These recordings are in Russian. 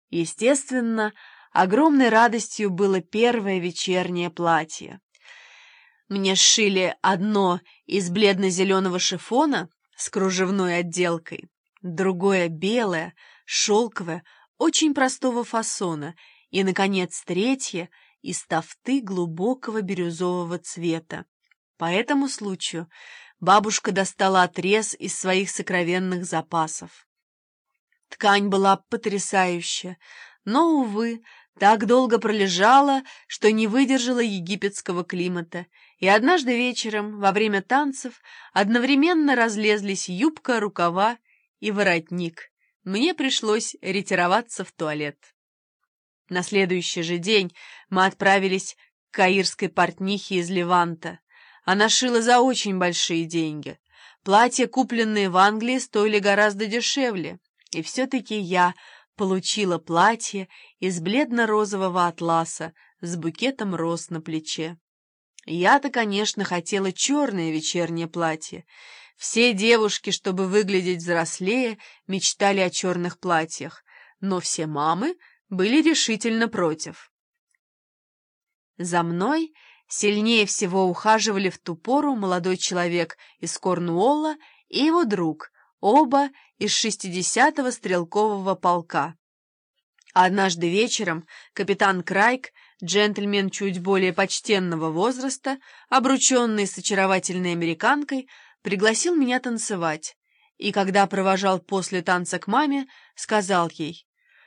Естественно, огромной радостью было первое вечернее платье. Мне сшили одно из бледно-зеленого шифона с кружевной отделкой, другое белое, шелковое, очень простого фасона и, наконец, третье из тафты глубокого бирюзового цвета. По этому случаю бабушка достала отрез из своих сокровенных запасов. Ткань была потрясающая, но, увы, так долго пролежала, что не выдержала египетского климата, и однажды вечером, во время танцев, одновременно разлезлись юбка, рукава и воротник. Мне пришлось ретироваться в туалет. На следующий же день мы отправились к каирской портнихе из Леванта. Она шила за очень большие деньги. Платья, купленные в Англии, стоили гораздо дешевле. И все-таки я получила платье из бледно-розового атласа с букетом роз на плече. Я-то, конечно, хотела черное вечернее платье. Все девушки, чтобы выглядеть взрослее, мечтали о черных платьях, но все мамы были решительно против. За мной сильнее всего ухаживали в ту пору молодой человек из Корнуолла и его друг, оба из 60-го стрелкового полка. Однажды вечером капитан Крайк, джентльмен чуть более почтенного возраста, обрученный с очаровательной американкой, пригласил меня танцевать, и когда провожал после танца к маме, сказал ей: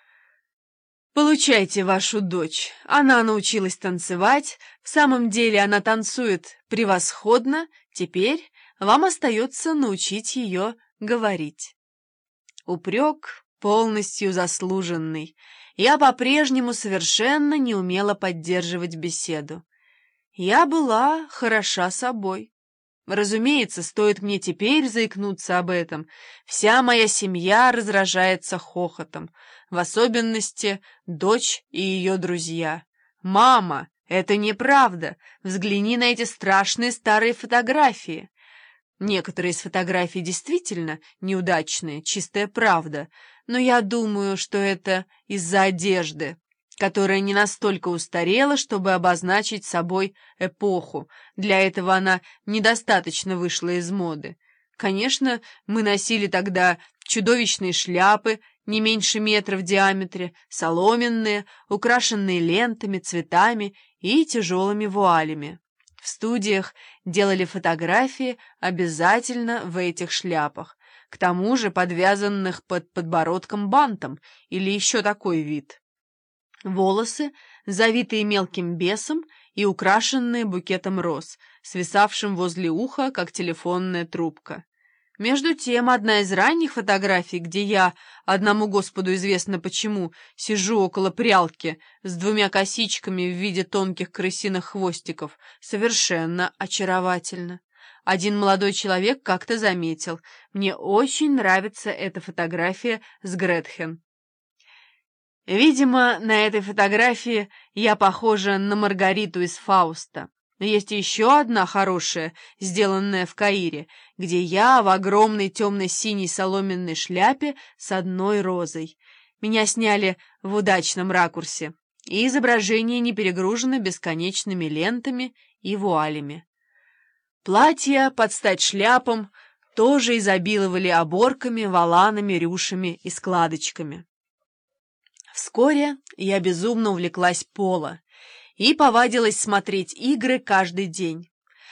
«Получайте вашу дочь. Она научилась танцевать, в самом деле она танцует превосходно, теперь вам остается научить ее говорить». Упрек полностью заслуженный. Я по-прежнему совершенно не умела поддерживать беседу. Я была хороша собой. Разумеется, стоит мне теперь заикнуться об этом, вся моя семья разражается хохотом, в особенности дочь и ее друзья. «Мама, это неправда! Взгляни на эти страшные старые фотографии!» Некоторые из фотографий действительно неудачные, чистая правда, но я думаю, что это из-за одежды, которая не настолько устарела, чтобы обозначить собой эпоху. Для этого она недостаточно вышла из моды. Конечно, мы носили тогда чудовищные шляпы, не меньше метра в диаметре, соломенные, украшенные лентами, цветами и тяжелыми вуалями. В студиях делали фотографии обязательно в этих шляпах, к тому же подвязанных под подбородком бантом или еще такой вид. Волосы, завитые мелким бесом и украшенные букетом роз, свисавшим возле уха, как телефонная трубка. Между тем, одна из ранних фотографий, где я, одному Господу известно почему, сижу около прялки с двумя косичками в виде тонких крысиных хвостиков, совершенно очаровательна. Один молодой человек как-то заметил: «Мне очень нравится эта фотография с Гретхен». Видимо, на этой фотографии я похожа на Маргариту из Фауста. Но есть еще одна хорошая, сделанная в Каире, где я в огромной темно-синей соломенной шляпе с одной розой. Меня сняли в удачном ракурсе, и изображение не перегружено бесконечными лентами и вуалями. Платья под стать шляпам тоже изобиловали оборками, воланами, рюшами и складочками. Вскоре я безумно увлеклась поло и повадилась смотреть игры каждый день.